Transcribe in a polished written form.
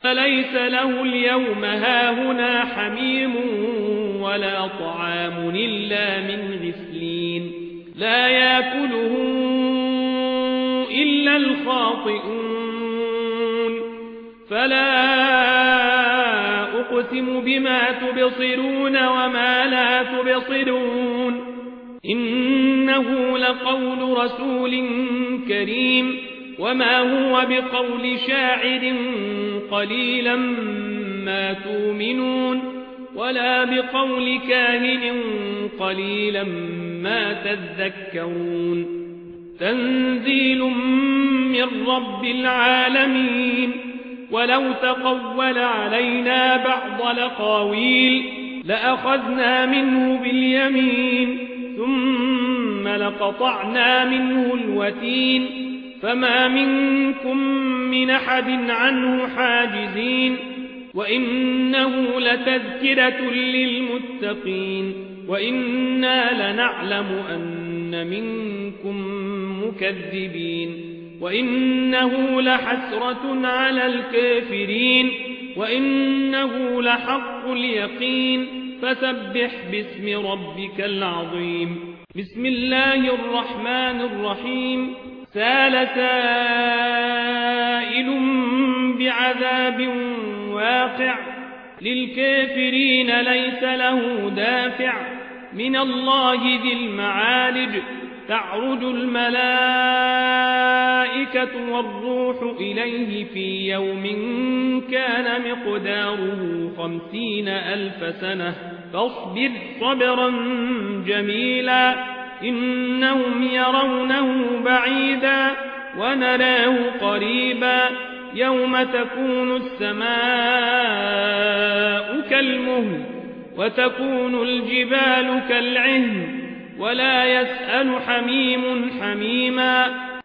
فليس له اليوم هاهنا حميم ولا طعام إلا من غسلين لا يأكله إلا الخاطئون فلا أقسم بما تبصرون وما لا تبصرون إنه لقول رسول كريم وما هو بقول شاعر قليلا ما تؤمنون ولا بقول كاهن قليلا ما تذكرون تنزيل من رب العالمين ولو تقول علينا بعض الأقاويل لأخذنا منه باليمين ثم لقطعنا منه الوتين فما منكم من أحد عنه حاجزين وإنه لتذكرة للمتقين وإنا لنعلم أن منكم مكذبين وإنه لحسرة على الكافرين وإنه لحق اليقين فسبح باسم ربك العظيم بسم الله الرحمن الرحيم سال سائل بعذاب واقع للكافرين ليس له دافع من الله ذي المعارج تعرج الملائكة والروح إليه في يوم كان مقداره 50,000 سنة فاصبر صبرا جميلا إنهم يرونه بعيدا ونراه قريبا يوم تكون السماء كالمهل وتكون الجبال كالعهن ولا يسأل حميم حميما